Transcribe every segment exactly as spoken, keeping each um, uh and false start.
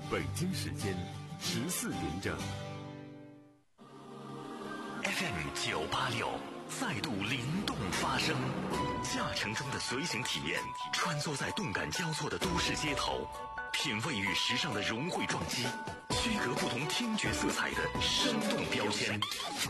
北京时间十四点整。 F M 九八六再度灵动发声，驾乘中的随行体验，穿梭在动感交错的都市街头，品味与时尚的融汇撞击，区隔不同听觉色彩的生动标签。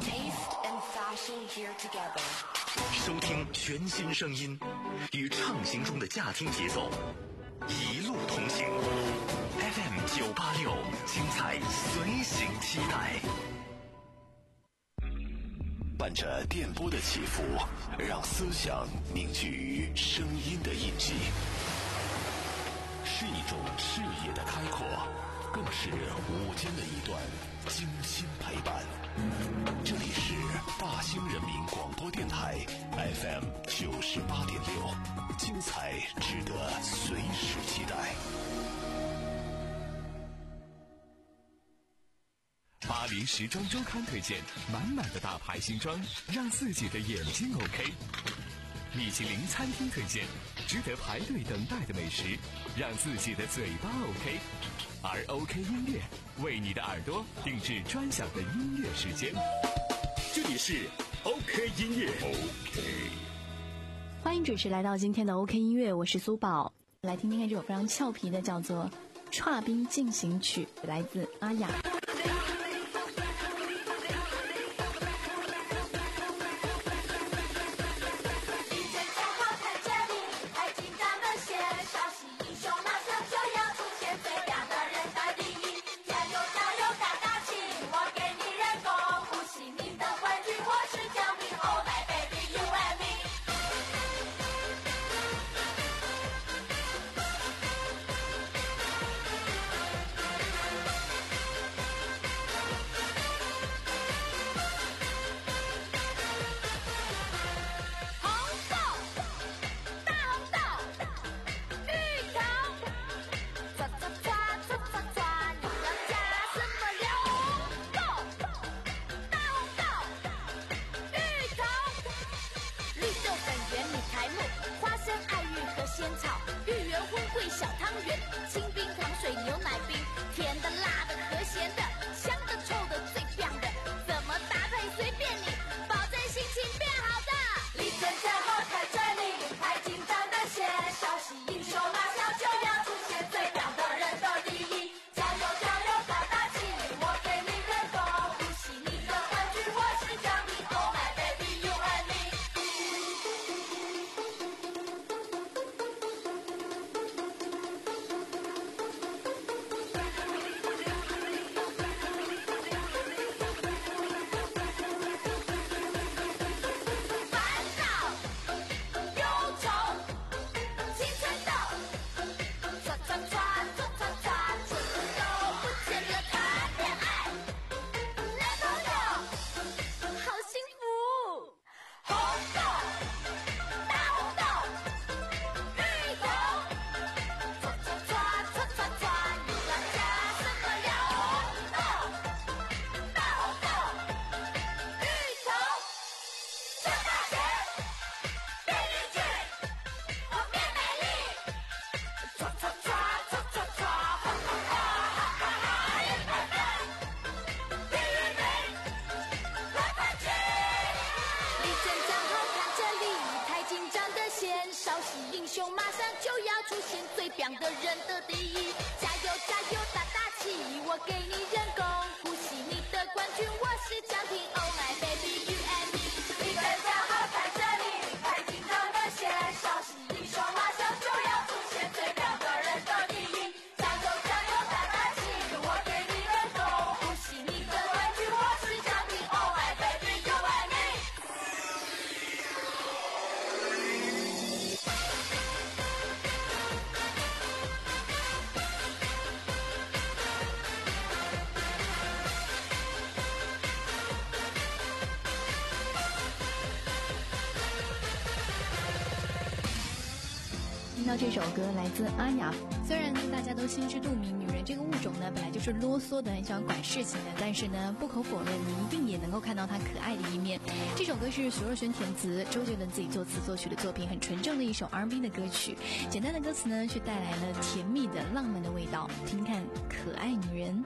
收听全新声音，与畅行中的驾听节奏，一路同行。F M 九八六，精彩随行期待。伴着电波的起伏，让思想凝聚于声音的印记，是一种视野的开阔，更是午间的一段精心陪伴。这里是大兴人民广播电台 F M 九十八点六，精彩值得随时期待。 巴黎时装周刊推荐满满的大牌新装，让自己的眼睛 OK。米其林餐厅推荐值得排队等待的美食，让自己的嘴巴 OK。而 OK 音乐为你的耳朵定制专享的音乐时间。这里是 OK 音乐 OK。 欢迎准时来到今天的 OK 音乐，我是苏宝。来听听看这首非常俏皮的叫做《唰冰进行曲》，来自阿雅。听到这首歌来自阿雅， 虽然大家都心知肚明女人这个物种呢，本来就是啰嗦的，很喜欢管事情的，但是呢，不可否认，你一定也能够看到他可爱的一面。这首歌是徐若瑄填词，周杰伦自己作词作曲的作品，很纯正的一首 R and B 的歌曲。简单的歌词呢，却带来了甜蜜的浪漫的味道。听看可爱女人。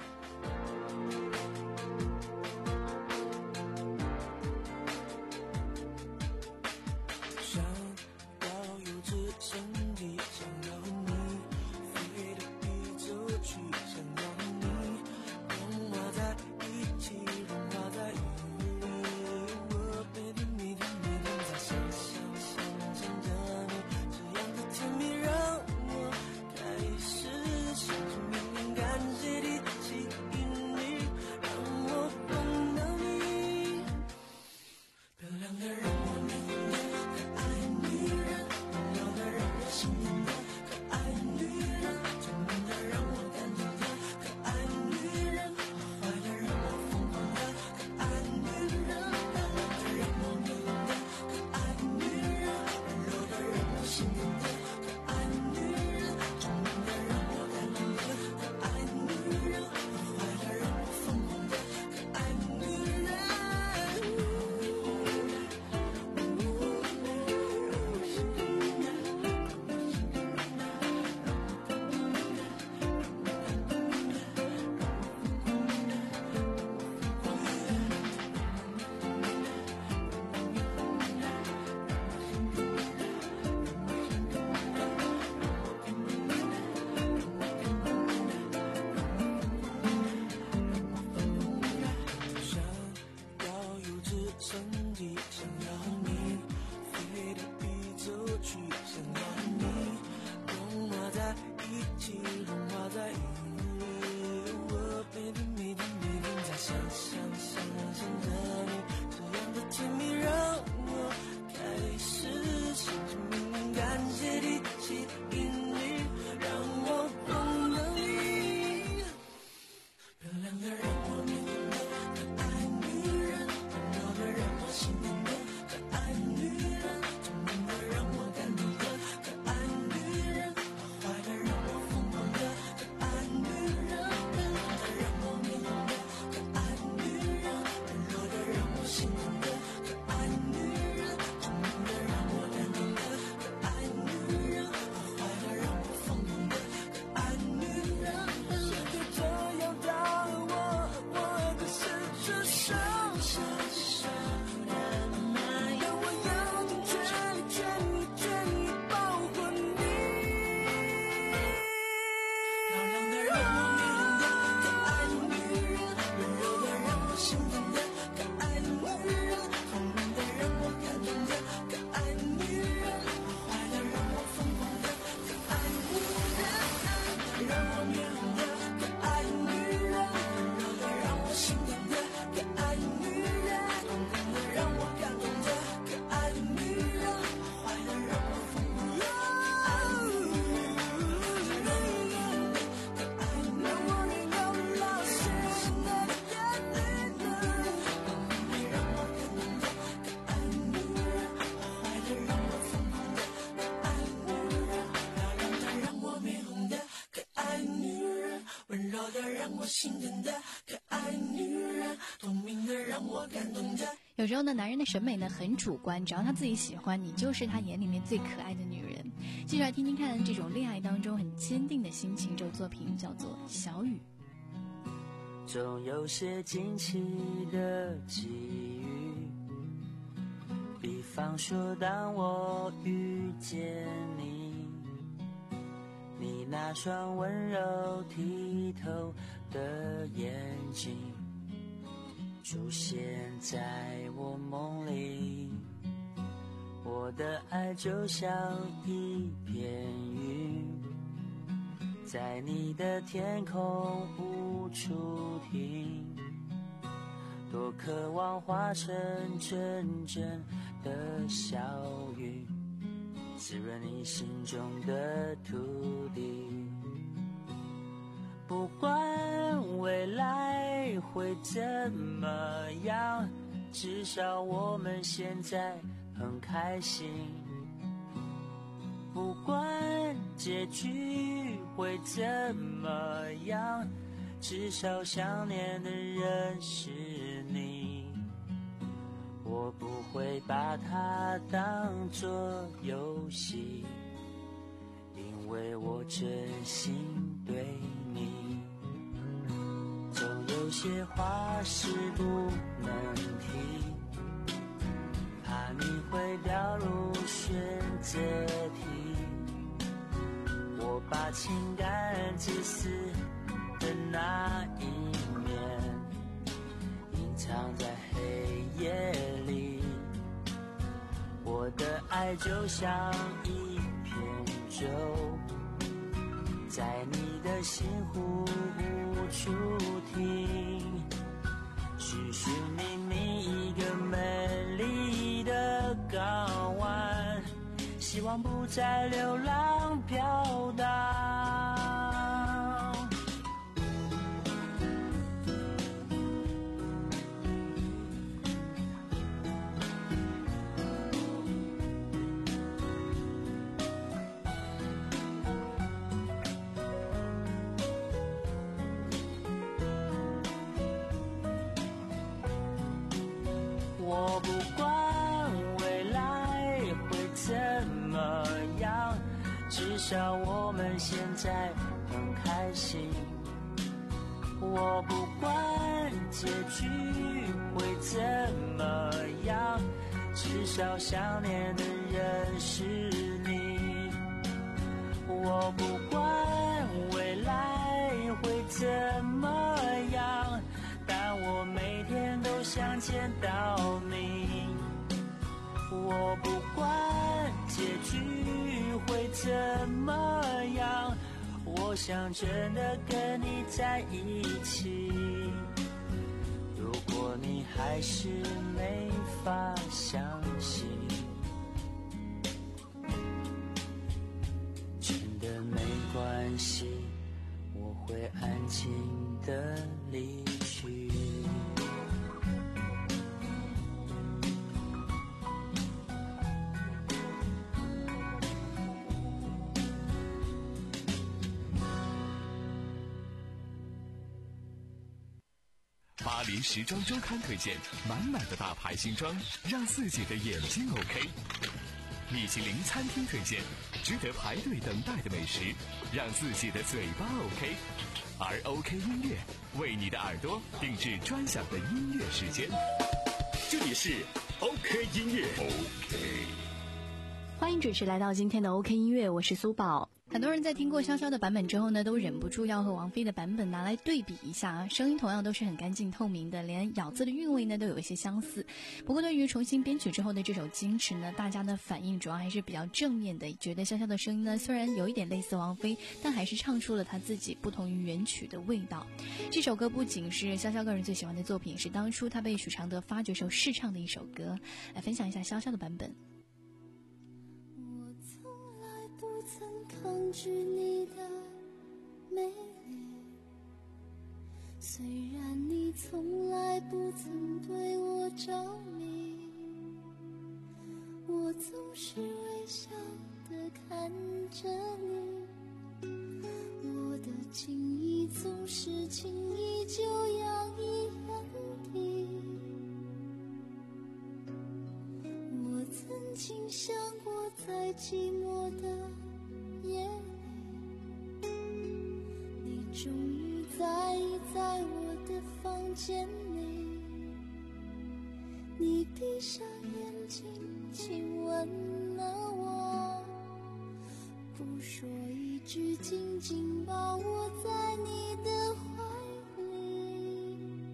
有时候呢，男人的审美呢很主观，只要他自己喜欢你，就是他眼里面最可爱的女人。继续来听听看这种恋爱当中很坚定的心情，这首作品叫做《小雨》。 总有些惊奇的际遇，比方说当我遇见你，你那双温柔剔透的眼睛出现在我梦里，我的爱就像一片云，在你的天空无处停，多渴望化成真正的小雨，滋润你心中的土地。不管未来会怎么样，至少我们现在很开心。不管结局会怎么样，至少想念的人是你。我不会把它当作游戏，因为我真心对你。总有些话是不能提，怕你会掉入选择题。我把情感自私的那一面隐藏在黑夜里，我的爱就像一片舟，在你的心湖无处停，寻寻觅觅一个美丽的港湾，希望不再流浪飘荡。我不管未来会怎么样，至少我们现在很开心。我不管结局会怎么样，至少想念的人是你。我不管未来会怎么样，但我每天都想见到你。我不管结局会怎么样，我想真的跟你在一起。如果你还是没法相信，真的没关系，我会安静的离去。 巴黎时装周刊推荐满满的大牌新装，让自己的眼睛 OK。米其林餐厅推荐值得排队等待的美食，让自己的嘴巴 OK。而 OK 音乐为你的耳朵定制专享的音乐时间。 这里是 OK 音乐 OK。 欢迎准时来到今天的 OK 音乐，我是苏宝。很多人在听过潇潇的版本之后呢，都忍不住要和王菲的版本拿来对比一下，声音同样都是很干净透明的，连咬字的韵味呢都有一些相似。不过对于重新编曲之后的这首矜持呢，大家的反应主要还是比较正面的，觉得潇潇的声音呢虽然有一点类似王菲，但还是唱出了她自己不同于原曲的味道。这首歌不仅是潇潇个人最喜欢的作品，是当初她被许常德发掘时试唱的一首歌。来分享一下潇潇的版本。 抗拒你的美丽，虽然你从来不曾对我着迷，我总是微笑地看着你，我的情意总是轻易就洋溢眼底。我曾经想过在寂寞的夜里，你终于在意在我的房间里，你闭上眼睛亲吻了我，不说一句，紧紧抱我在你的怀里。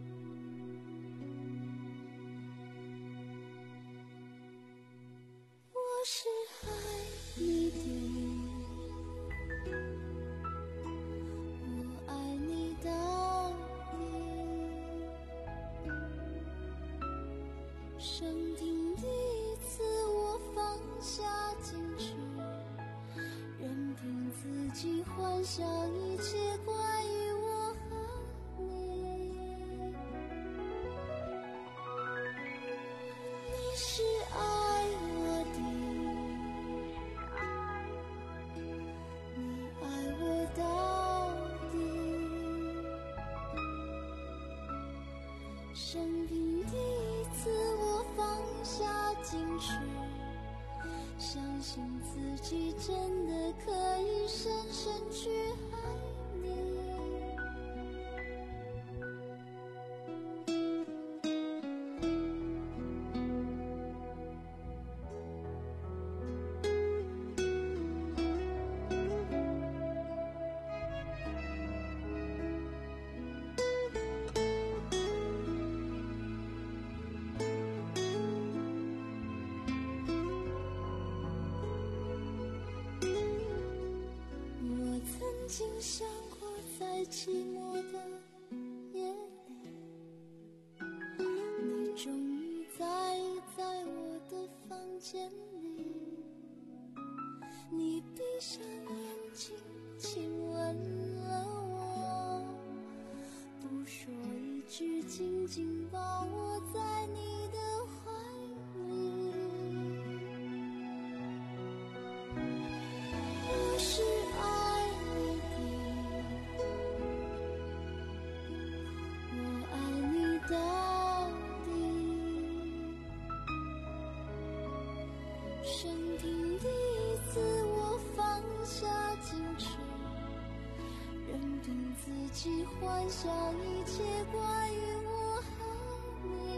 我是爱你的，我爱你到底。生平第一次我放下矜持，任凭自己幻想一切关于生平第一次我放下矜持，相信自己真的可以深深去爱你。曾经想过在寂寞的夜里，你终于在在我的房间里，你闭上眼睛亲吻了我，不说一句，紧紧抱我在你的怀里。我是爱到底，生平第一次我放下矜持，任凭自己幻想一切关于我和你。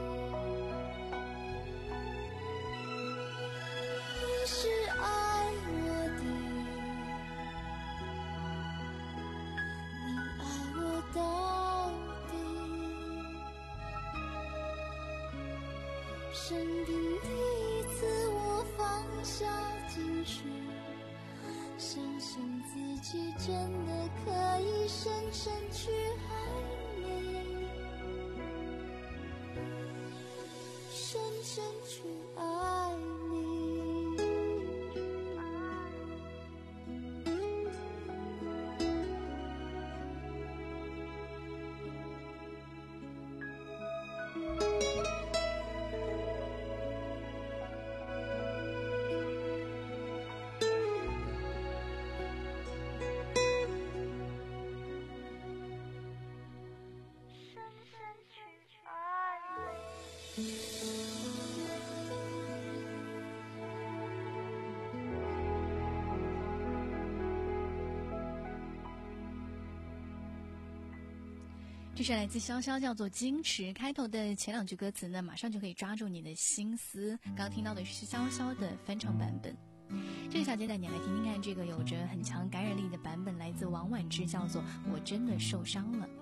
你是爱我的，你爱我到生平第一次我放下矜持，相信自己真的可以深深去爱你，深深去爱你。 这是来自潇潇，叫做矜持，开头的前两句歌词呢，马上就可以抓住你的心思。刚刚听到的是潇潇的翻唱版本。这个小姐带你来听听看，这个有着很强感染力的版本，来自王菀之，叫做我真的受伤了。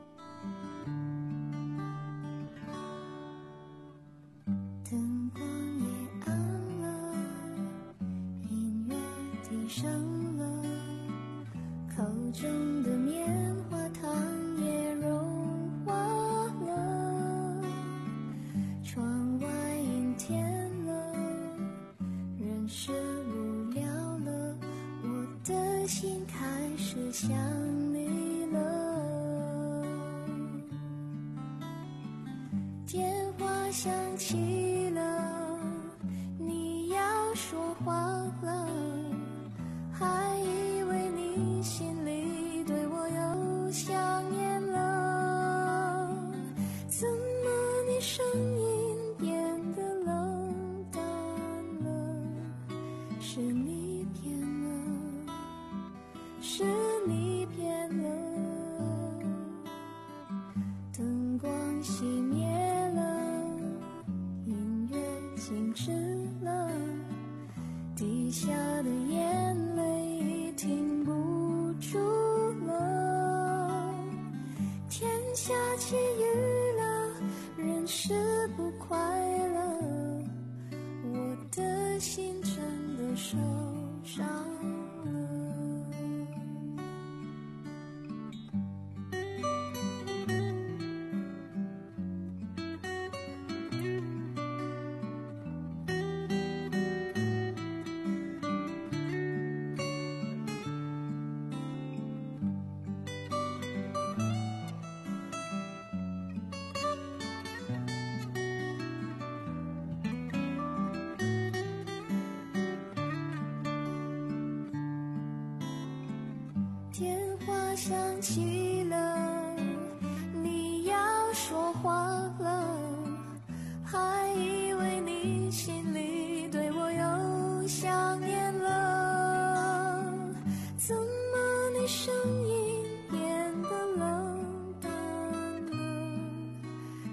灯光也暗了，音乐低声了，口中的棉花糖也融化了，窗外阴天了，人是无聊了，我的心开始想你了。电话响起了，你要说话了，还以为你心里对我有想念了，怎么你声音变得冷淡了？是你变了，是你变了，灯光熄灭了，音乐静止了，滴下的眼泪停不住了，天下起雨了，人是不快乐，我的心真的受伤了。电话响起了，你要说话了，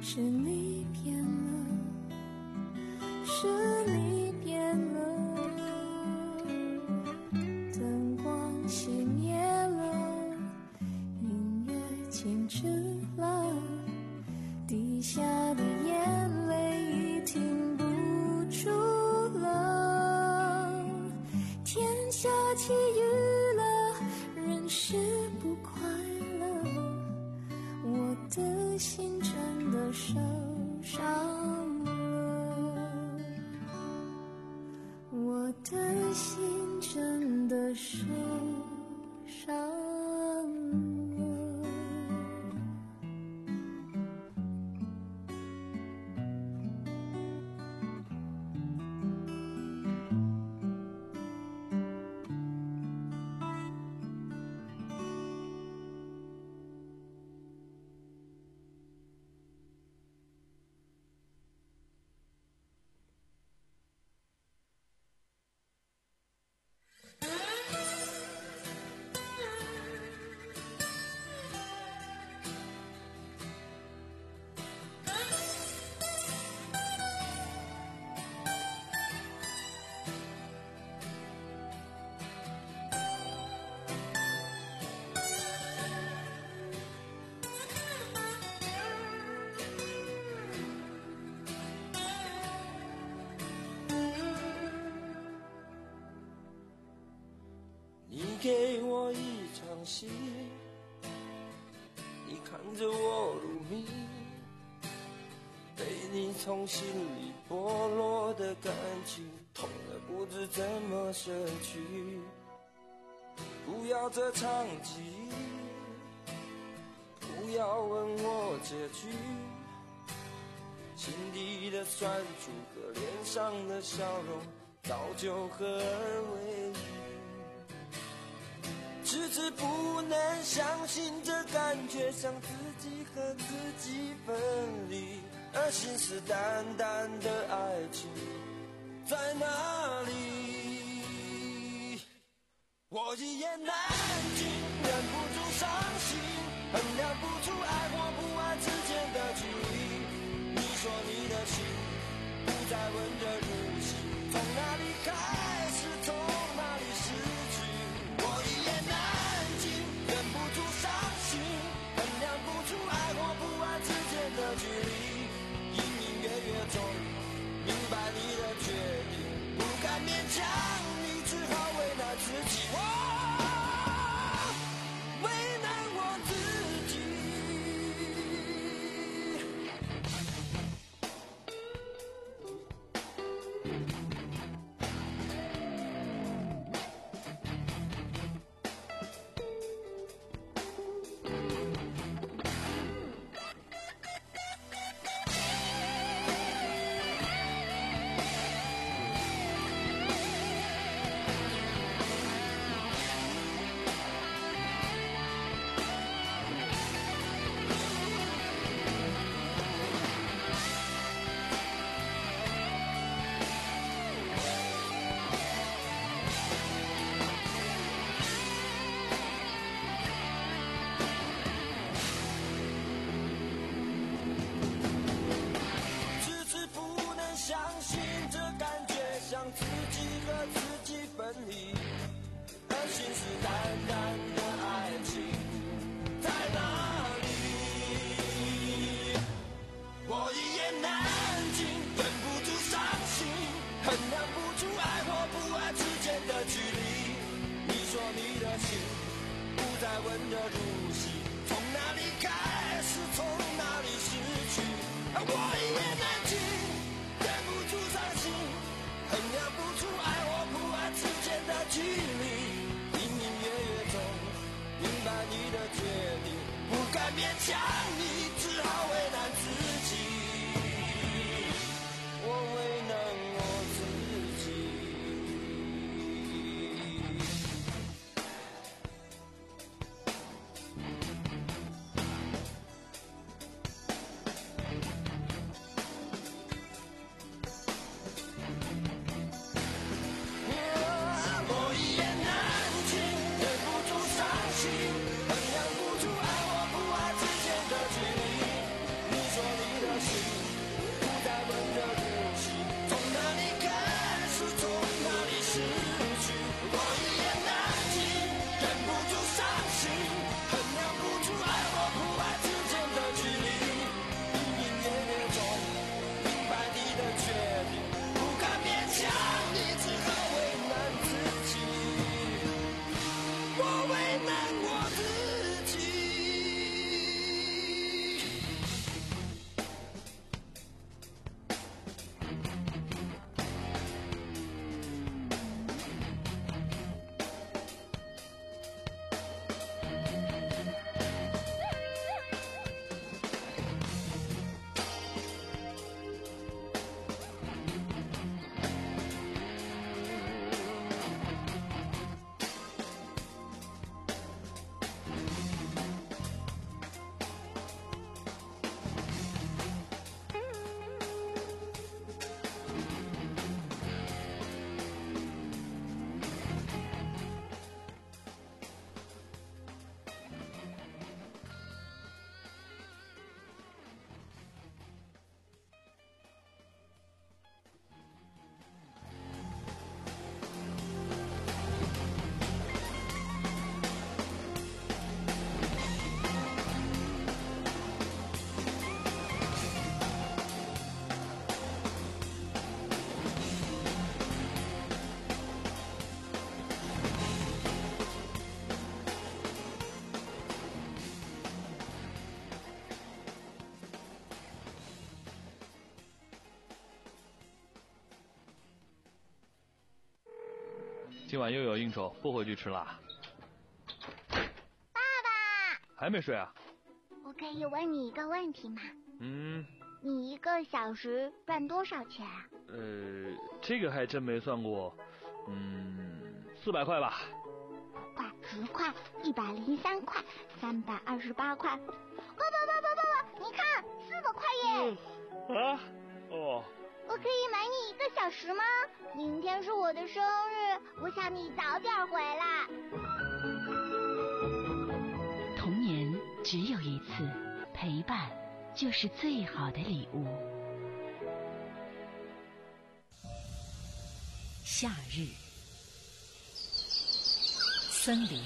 是你变了，是你变了，灯光熄灭了，音乐静止了，滴下的眼泪已停不住了，天下起雨了，人是不快乐，我的心真的受伤了，我的心真的受伤了。 给我一场戏，你看着我入迷，被你从心里剥落的感情，痛得不知怎么舍去。不要这场记忆，不要问我结局，心底的酸楚和脸上的笑容早就合而为一。迟迟不能相信这感觉像自己和自己分离，而信誓旦旦的爱情在哪里？我一言难尽，忍不住伤心，衡量不出爱或不爱之间的距离。你说你的心不再温热如昔，从哪里开始，从哪里失去？我一言难尽，忍不住伤心，衡量不出爱或不爱之间的距离。隐隐约约中明白你的决定，不敢勉强你，只好为难自己。我为难我自己。自己和自己分离，而信誓旦旦的爱情在哪里？我一言难尽，忍不住伤心，衡量不出爱或不爱之间的距离。你说你的心不再温热如昔，从哪里开始，从哪里失去？我一言难尽，忍不住伤心，衡量不出爱或不爱之间的距离，隐隐约约中明白你的决定，不敢勉强你，只好为难自己。我为难我自己。衡量不出爱或不爱之间的距离。 今晚又有应酬，不回去吃啦。 爸爸， 还没睡啊？ 我可以问你一个问题吗？ 嗯。 你一个小时赚多少钱啊？ 呃，这个还真没算过。嗯，四百块吧。 快，十块，一百零三块，三百二十八块。爸爸爸爸爸爸，你看，四个块耶！ 嗯、啊？哦。 我可以买你一个小时吗？明天是我的生日，我想你早点回来。 童年只有一次，陪伴就是最好的礼物。夏日，森林，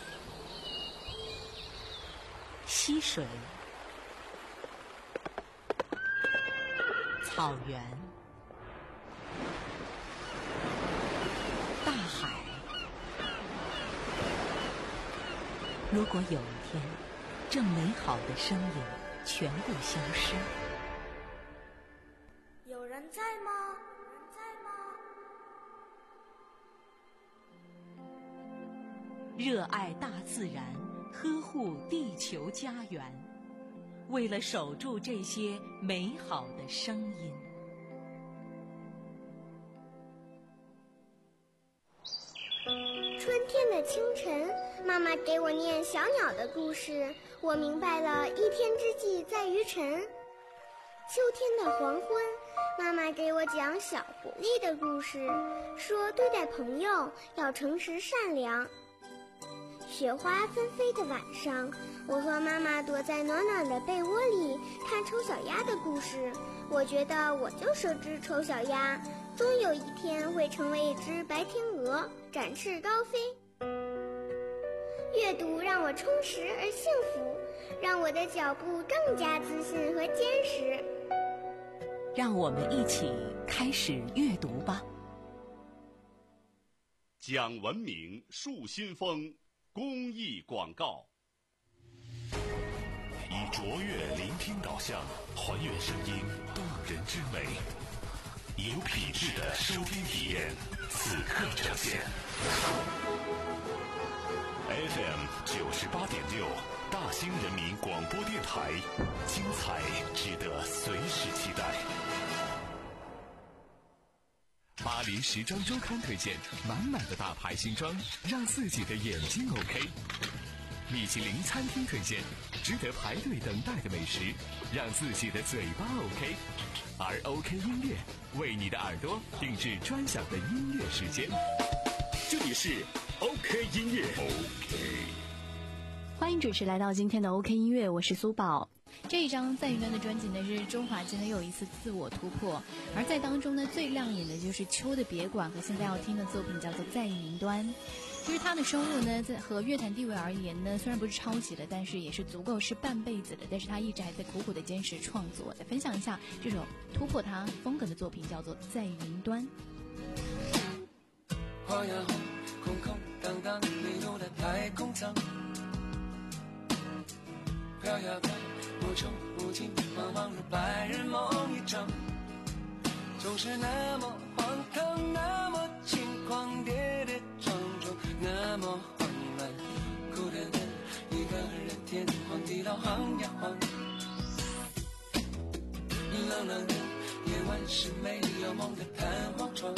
溪水，草原，大海。如果有一天，这美好的声音全部消失， 有人在吗？有人在吗？ 热爱大自然，呵护地球家园，为了守住这些美好的声音。 春天的清晨，妈妈给我念小鸟的故事，我明白了一天之计在于晨。秋天的黄昏，妈妈给我讲小狐狸的故事，说对待朋友要诚实善良。雪花纷飞的晚上，我和妈妈躲在暖暖的被窝里看丑小鸭的故事，我觉得我就是只丑小鸭，终有一天会成为一只白天鹅，展翅高飞。阅读让我充实而幸福，让我的脚步更加自信和坚实。 让我们一起开始阅读吧。 讲文明树新风公益广告。 以卓越聆听导向，还原声音动人之美，有品质的收听体验，此刻呈现。F M 九十八点六，大兴人民广播电台，精彩值得随时期待。 巴黎时装周刊推荐满满的大牌新装，让自己的眼睛 OK。米其林餐厅推荐值得排队等待的美食，让自己的嘴巴 OK。而 OK 音乐为你的耳朵定制专享的音乐时间。 这里是 OK 音乐。OK。 欢迎准时来到今天的 OK 音乐，我是苏宝。这一张在云端的专辑呢，是周华健的又一次自我突破，而在当中呢，最亮眼的就是秋的别馆和现在要听的作品叫做在云端。其实他的收入呢，在和乐坛地位而言呢，虽然不是超级的，但是也是足够是半辈子的。但是他一直还在苦苦的坚持创作。来分享一下这首突破他风格的作品，叫做在云端。 花呀红，空空荡荡，迷路的太空舱，飘呀飘，无穷无尽，茫茫如白日梦一场，总是那么荒唐，那么轻狂，跌跌撞撞，那么慌乱，孤单的一个人，天荒地老晃呀晃，冷冷的夜晚是没有梦的弹簧床，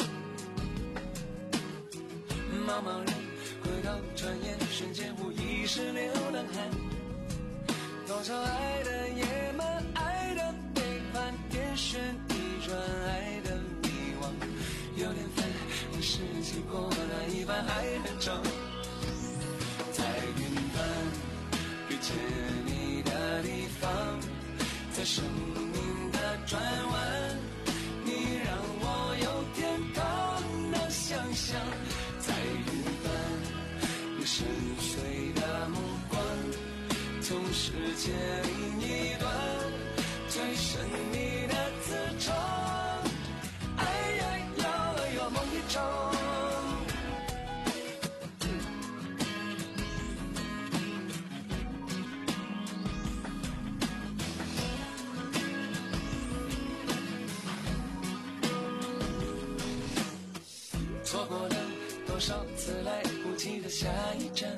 茫茫人回头转眼，瞬间无意识流浪汉，多少爱的野蛮，爱的背叛，天旋地转，爱的迷惘，有点烦，但是经过那一半还很长，在云端遇见你的地方，在生命的转弯，你让我有天堂的想象，在云端你深邃的目光，从世界另一端最神秘的磁场，哎呀呀呀梦一场，错过了多少少次来不及的下一站，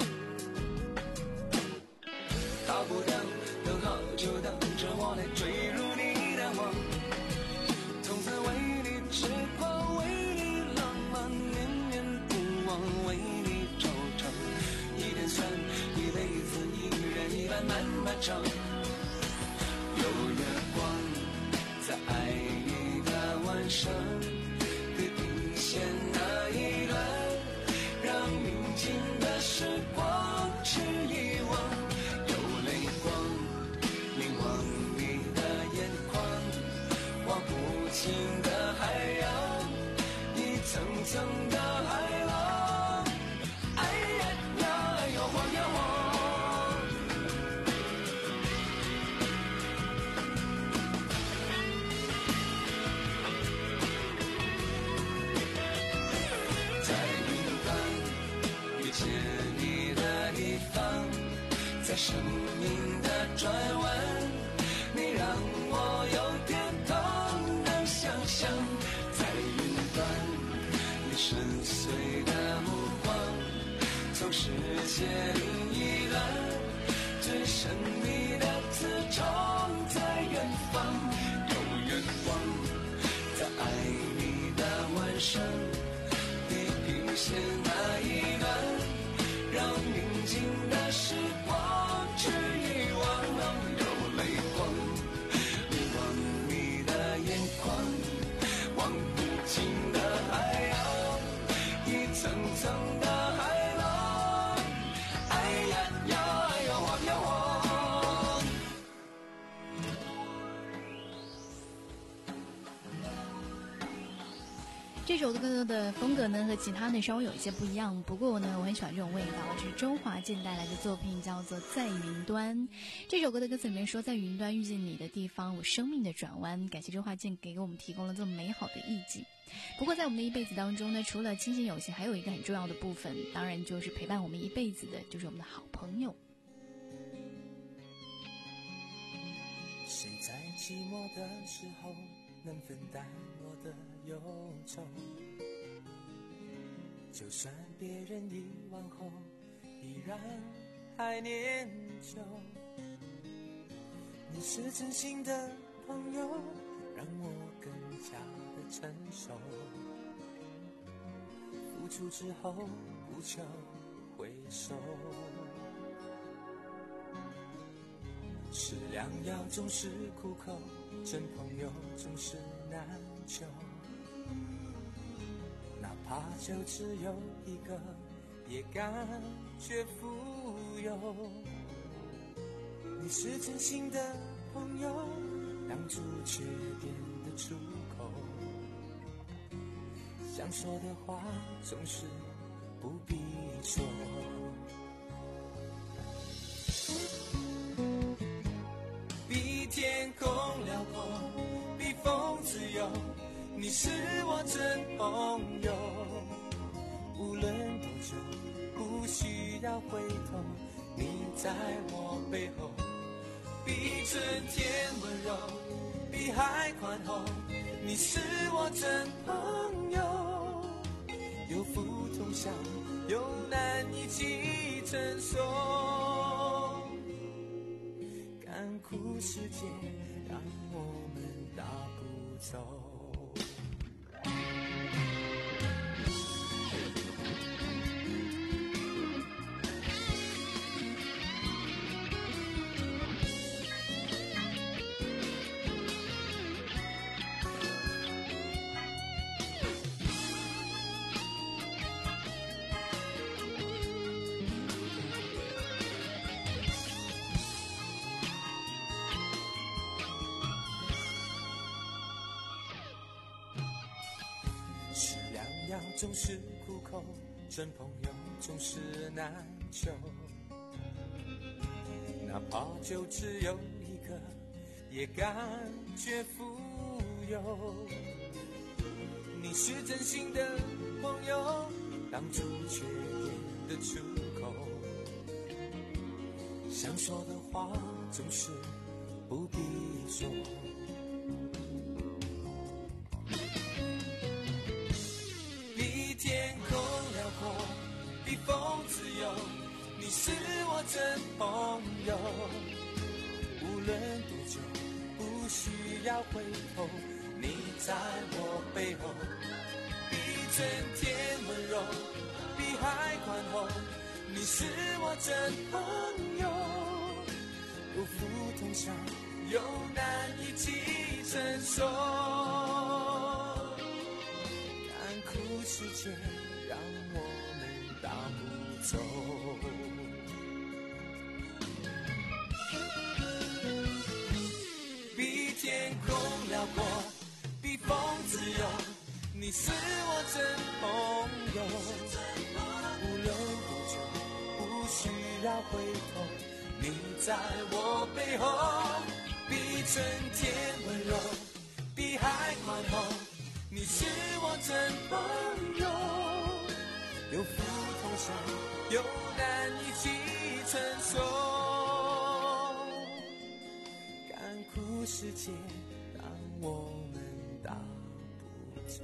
逃不掉，等好久等着我来坠入你的网，从此为你痴狂，为你浪漫，念念不忘，为你惆怅，一点酸，一辈子一人一半漫漫长，有月光在爱你的晚上，可以现那一段让宁静的时光去遗忘，有泪光凝望你的眼眶，望不尽的海洋，一层层的海浪，哎呀呀，哎呦晃呀晃。在生命的转弯，你让我有点痛的想象，在云端你深邃的目光，从世界另一端最神秘的刺痛在远方，有月光在爱你的晚上，地平线那一端让宁静的时光去遗忘，有泪光凝望你的眼眶，望不尽的海洋，一层层的海浪，哎呀呀，哎呀晃呀晃。 这首歌的风格呢和其他的稍微有一些不一样，不过呢我很喜欢这种味道，这是周华健带来的作品，叫做《在云端》。这首歌的歌词里面说，在云端遇见你的地方，我生命的转弯。感谢周华健给我们提供了这么美好的意境。不过在我们的一辈子当中呢，除了亲情友情，还有一个很重要的部分，当然就是陪伴我们一辈子的就是我们的好朋友。 谁在寂寞的时候能分担我的忧愁，就算别人遗忘后依然还念旧，你是真心的朋友，让我更加的成熟，付出之后不求回收，吃良药总是苦口，真朋友总是难求，哪怕就只有一个也感觉富有，你是真心的朋友，挡住缺点的出口，想说的话总是不必说，比天空辽阔，比风自由，你是我真朋友，无论多久不需要回头，你在我背后，比春天温柔，比海宽厚，你是我真朋友，有福同享，有难一起承受，干苦世界让我们大步走。吃良药总是苦口，真朋友总是难求，哪怕就只有一个也感觉富有，你是真心的朋友，挡住缺点的出口，想说的话总是不必说，比天空辽阔， 是我真朋友，无论多久不需要回头，你在我背后，比春天温柔，比海宽厚，你是我真朋友，有福同享，有难一起承受，看苦世界让我们大步走，比天空辽阔，比风自由，你是我真朋友，无论多久不需要回头，你在我背后，比春天温柔，比海宽厚，你是我真朋友，有福同享，有难一起承受，看苦世界让我们大步走。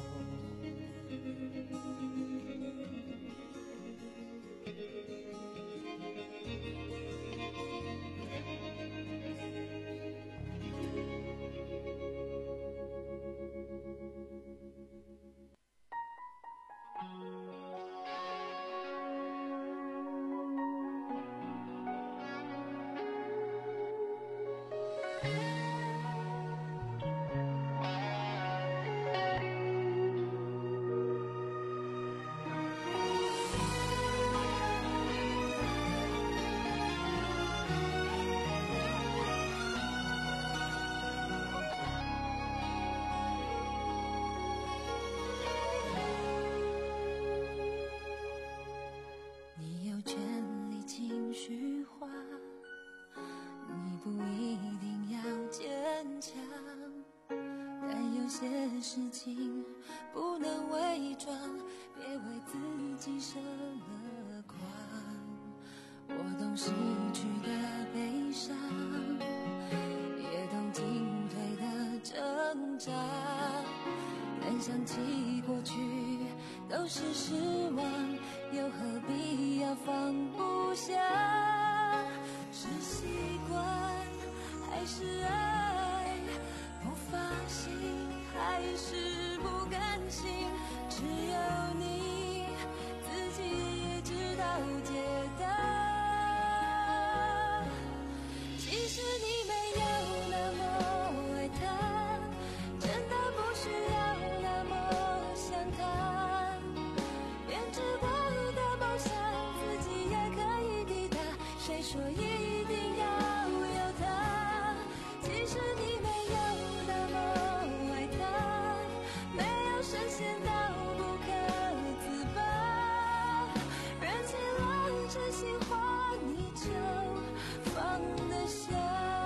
事情不能伪装，别为自己设了框。我懂失去的悲伤，也懂进退的挣扎，但想起过去都是失望，又何必要放不下？是习惯还是爱？不放心还是不甘心，只有你自己也知道解答。其实你没有那么爱他，真的不需要那么想他，编织过的梦想自己也可以抵达，谁说一定要有他？其实你没有那么爱他，没有深陷到不可自拔，认清了真心话你就放得下。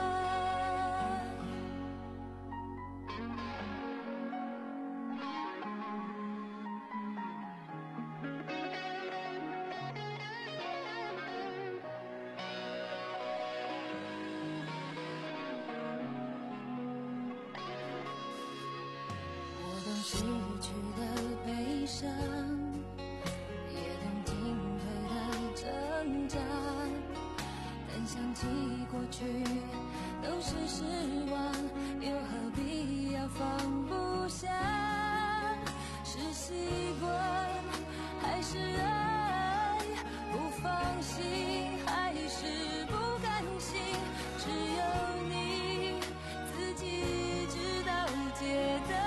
我懂失去的悲伤，也懂进退的挣扎，但想起过去都是失望，又何必要放不下？是习惯还是爱？不放心还是不甘心？只有你自己知道解答。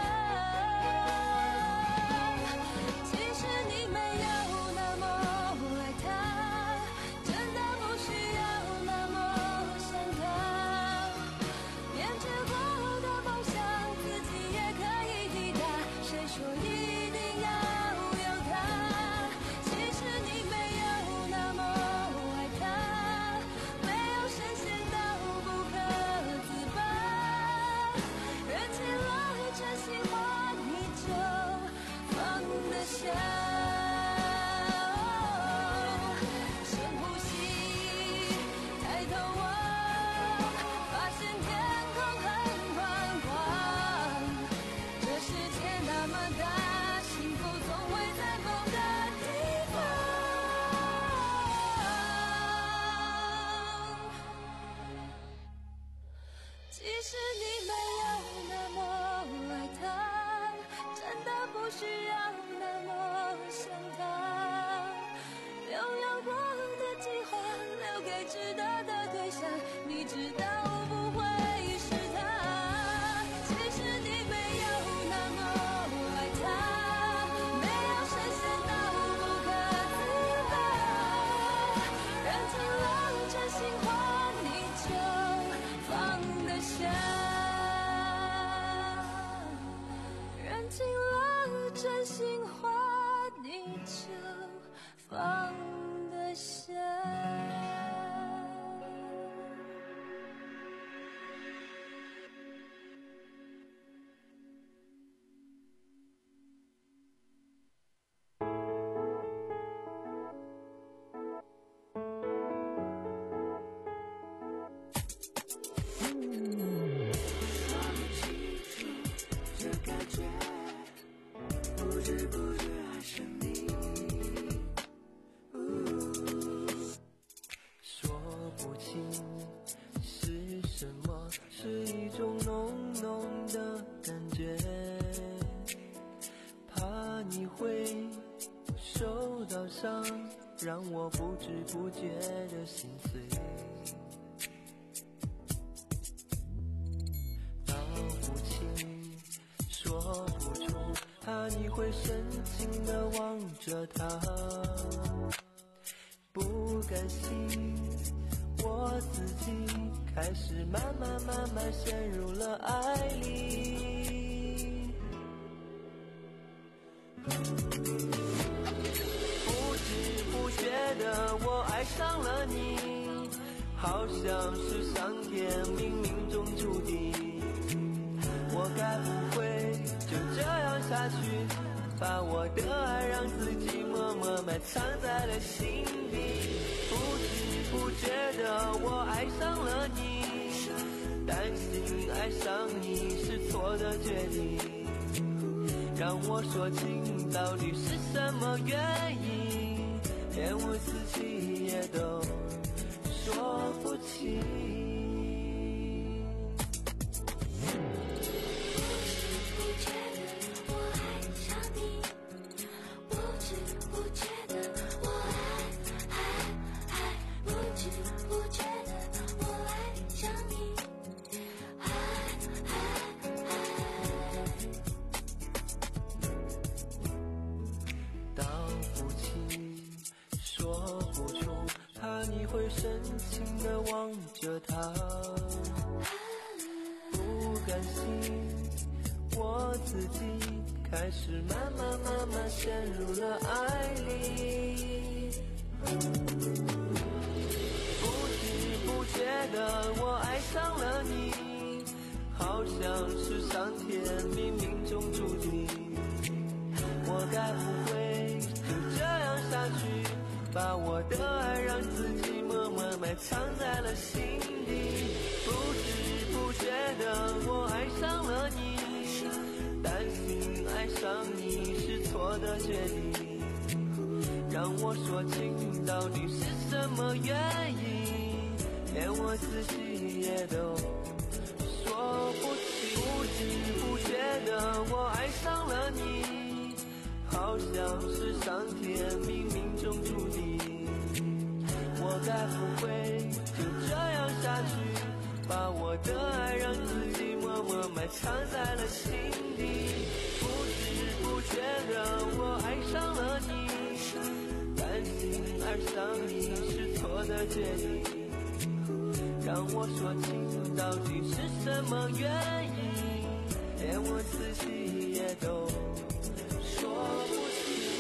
其实你没有那么爱他，真的不需要那么想他，编织过的梦想自己也可以抵达，谁说一定要有他？其实你没有那么爱其实你没有那么爱他，真的不需要那么想他。留有过的计划，留给值得的对象，你知道不会是他。其实你没有那么爱他，没有深陷到不可自拔。认清了真心话，你就放得下。认清了真心话，你就放得下。 让我不知不觉的心碎，道不清，说不出，怕你会深情地望着他，不甘心，我自己开始慢慢慢慢陷入了爱里。觉得我爱上了你，好像是上天冥冥中注定。我该不会就这样下去，把我的爱让自己默默埋藏在了心底。不知不觉的我爱上了你，担心爱上你是错的决定。让我说清到底是什么原因，连我自己也都说不清。会深情地望着他，不甘心，我自己开始慢慢慢慢陷入了爱里。不知不觉的我爱上了你，好像是上天冥冥中注定。我该不会就这样下去，把我的爱让自己默默埋藏在了心底。不知不觉的我爱上了你，担心爱上你是错的决定。让我说清到底是什么原因，连我自己也都说不清。不知不觉的我爱上了你，好像是上天冥冥中注定。我该不会就这样下去，把我的爱让自己默默埋藏在了心底。不知不觉的我爱上了你，担心爱上你是错的决定。让我说清到底是什么原因，连我自己也都说不清。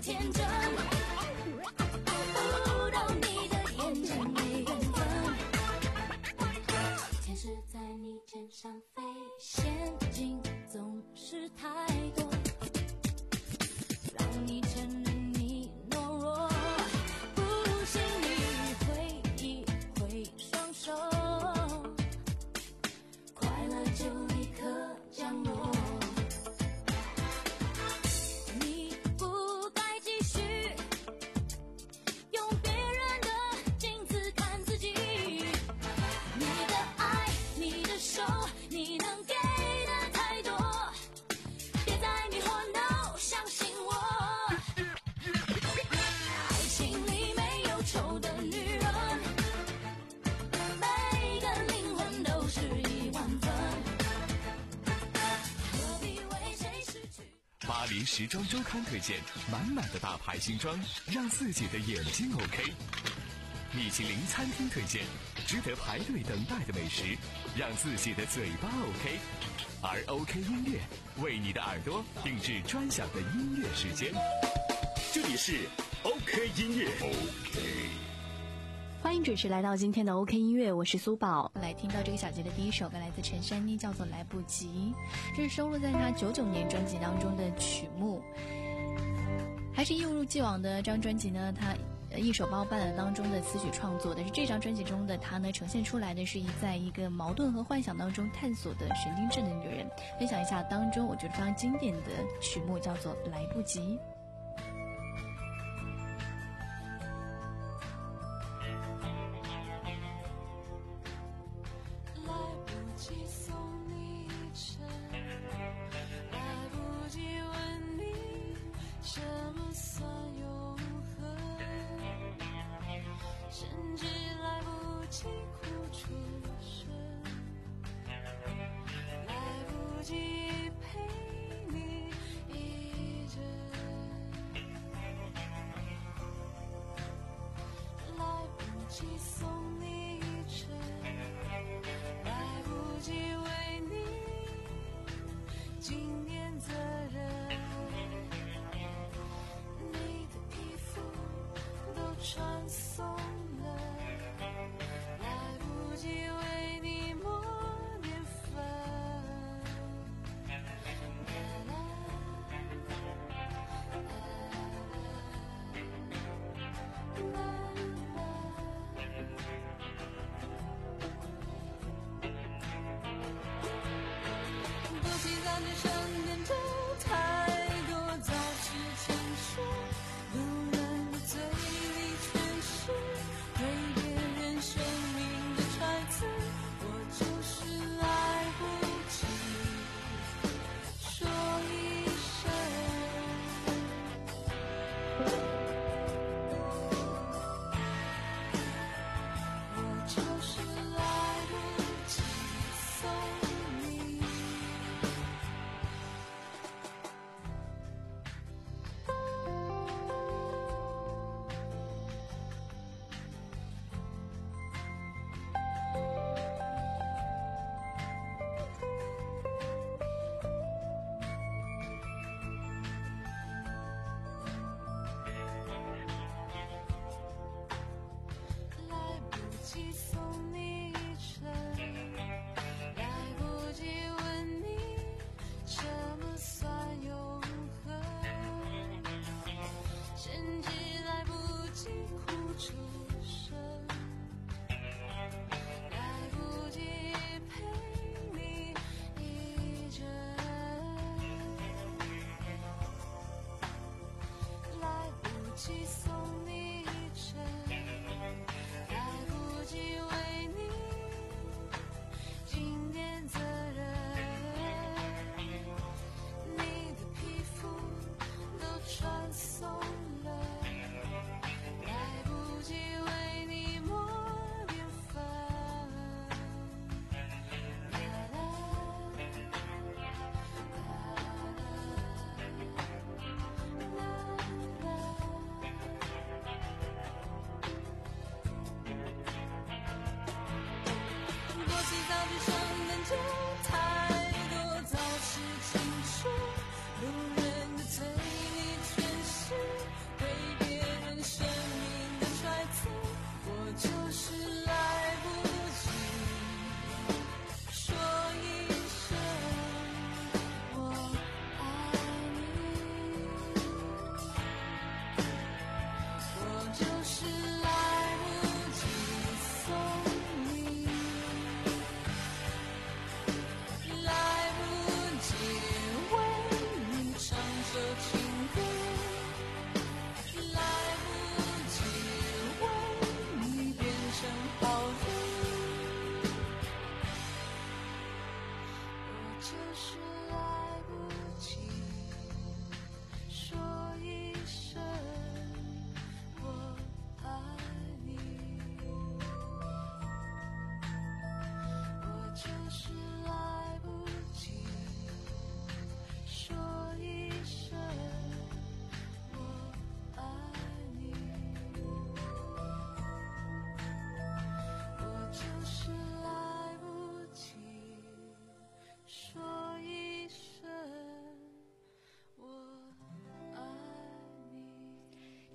天真，不懂你的眼睛没缘分。天使在你肩上飞，陷阱总是太多，让你承认你懦弱，不信你挥一挥双手，快乐就立刻降落。你不该继续用别人的镜子看自己，你的爱，你的手，你能给的太多，别再迷惑 no， 相信我。爱情里没有丑的女人，每个灵魂都是一万分，何必为谁失去。 巴黎时装周刊推荐满满的大牌新装，让自己的眼睛 OK。米其林餐厅推荐值得排队等待的美食，让自己的嘴巴 OK。而 OK 音乐为你的耳朵定制专享的音乐时间。 这里是 OK 音乐。OK。 欢迎准时来到今天的 OK 音乐，我是苏宝。来听到这个小节的第一首歌，来自陈珊妮，叫做《来不及》，这是收录在她九九年专辑当中的曲目。还是一如既往的这张专辑呢，她一手包办了当中的词曲创作，但是这张专辑中的她呢，呈现出来的是一在一个矛盾和幻想当中探索的神经质的女人。分享一下当中我觉得非常经典的曲目，叫做《来不及》。 来不及送你一程，来不及问你什么算永恒，甚至来不及哭出声，来不及陪你一阵，来不及送你一程，来不及为你纪念责任，你的皮肤都传送了，来不及为你抹年粉，啦啦啦啦多希望人生变得太多，早是成熟，路人的嘴里全是对别人生命的揣测，我就是来不及说一声，我就是来不及送你。来不及送你一程，来不及问你什么算永恒，甚至来不及哭出声，来不及陪你一阵，来不及送你一程，来不及为你纪念责任，你的皮肤都传送了，来不及为你抹年粉，啦啦啦啦多希早知生能就太多，早是成熟，路人的嘴里全是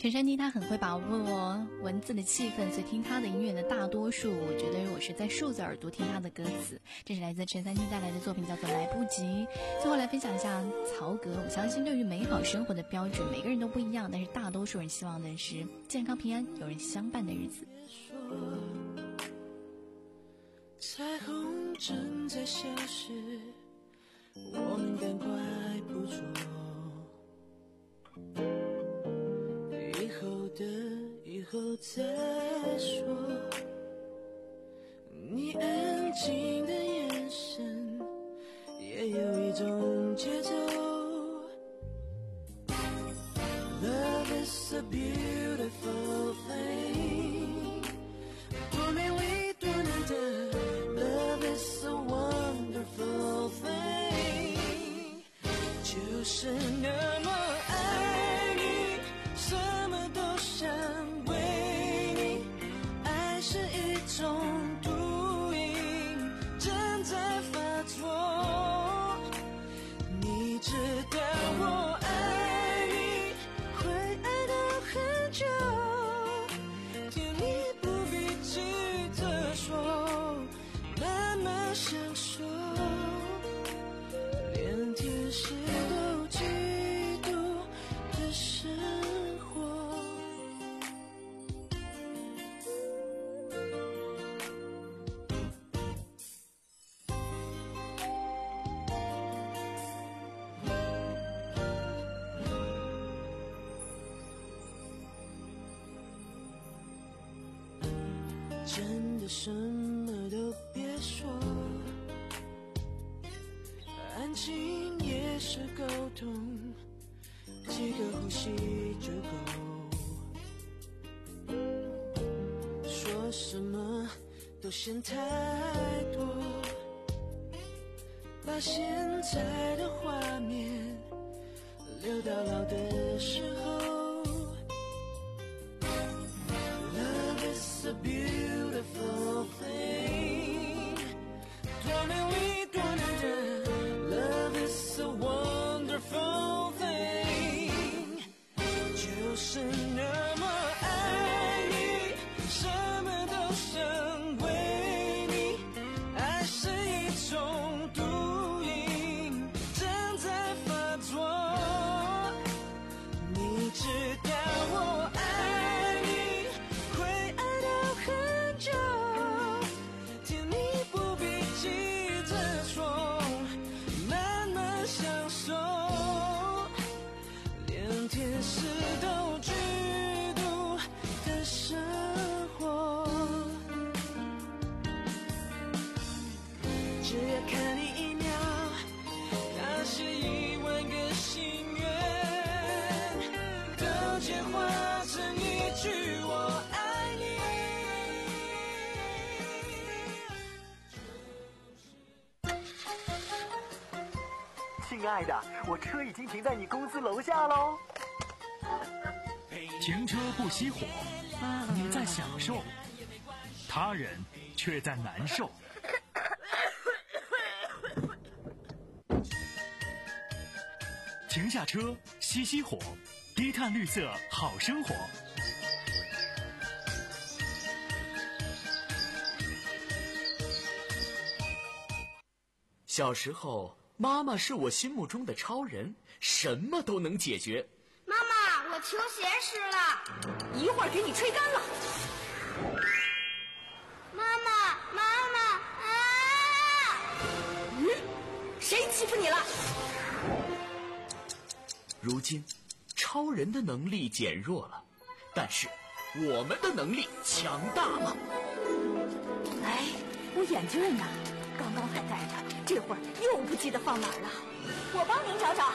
陈珊妮她很会把握文字的气氛，所以听她的音乐的大多数，我觉得我是在竖着耳朵听她的歌词。这是来自陈珊妮带来的作品，叫做《来不及》。最后来分享一下曹格，我相信对于美好生活的标准，每个人都不一样，但是大多数人希望的是健康平安，有人相伴的日子。 彩虹正在消失，我们赶快捕捉。以后的以后再说。你安静的眼神也有一种节奏。Love is a beautiful thing， 多美丽多难得。Love is a wonderful thing， 就是那么爱你，什么都想为你，爱是一种毒瘾，正在发作。你知道我爱你，会爱到很久，甜蜜不必急着说，慢慢享受，连天使都嫉妒的生活。真的什么都别说，安静也是沟通，几个呼吸就够。说什么都嫌太多，把现在的画面留到老的时候。Love is a beautiful thing， 多美丽多难得。Love is a wonderful thing， 就是那么爱你，什么都想为你，爱是一种毒瘾，正在发作。你知道我爱你，会爱到很久，甜蜜不必急着说，慢慢享受，连天使都嫉妒的生活。只要看你一秒，那些一万个心愿都简化成一句我爱你。 亲爱的，我车已经停在你公司楼下喽。 停车不熄火，你在享受，他人却在难受。停下车，熄熄火，低碳绿色好生活。 小时候，妈妈是我心目中的超人，什么都能解决。 妈妈，我球鞋湿了， 一会儿给你吹干了。 妈妈，妈妈啊！ 嗯，谁欺负你了？ 如今，超人的能力减弱了，但是我们的能力强大了。 哎，我眼镜呢？刚刚还戴着，这会儿又不记得放哪儿了。我帮您找找。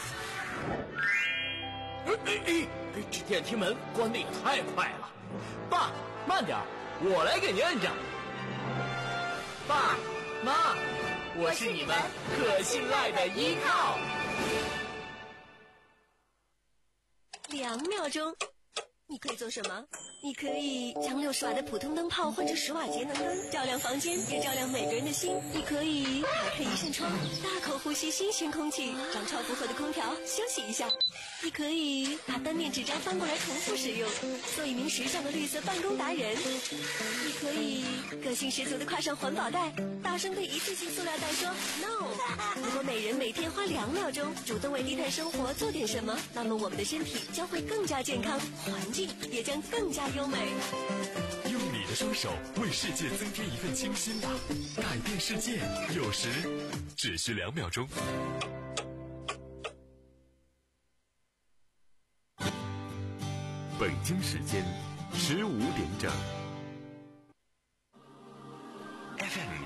哎哎哎！这电梯门关得也太快了。爸，慢点，我来给您摁上。爸妈，我是你们可信赖的依靠。 两秒钟， 你可以做什么？你可以将六十瓦的普通灯泡换成十瓦节能灯，照亮房间，也照亮每个人的心。你可以打开一扇窗，大口呼吸新鲜空气，让超负荷的空调休息一下。你可以把单面纸张翻过来重复使用，做一名时尚的绿色办公达人。你可以个性十足的挎上环保袋，大声对一次性塑料袋说 no。如果每人每天花两秒钟主动为低碳生活做点什么，那么我们的身体将会更加健康，环境也将更加优美。 用你的双手为世界增添一份清新吧，改变世界有时只需两秒钟。北京时间十五点整。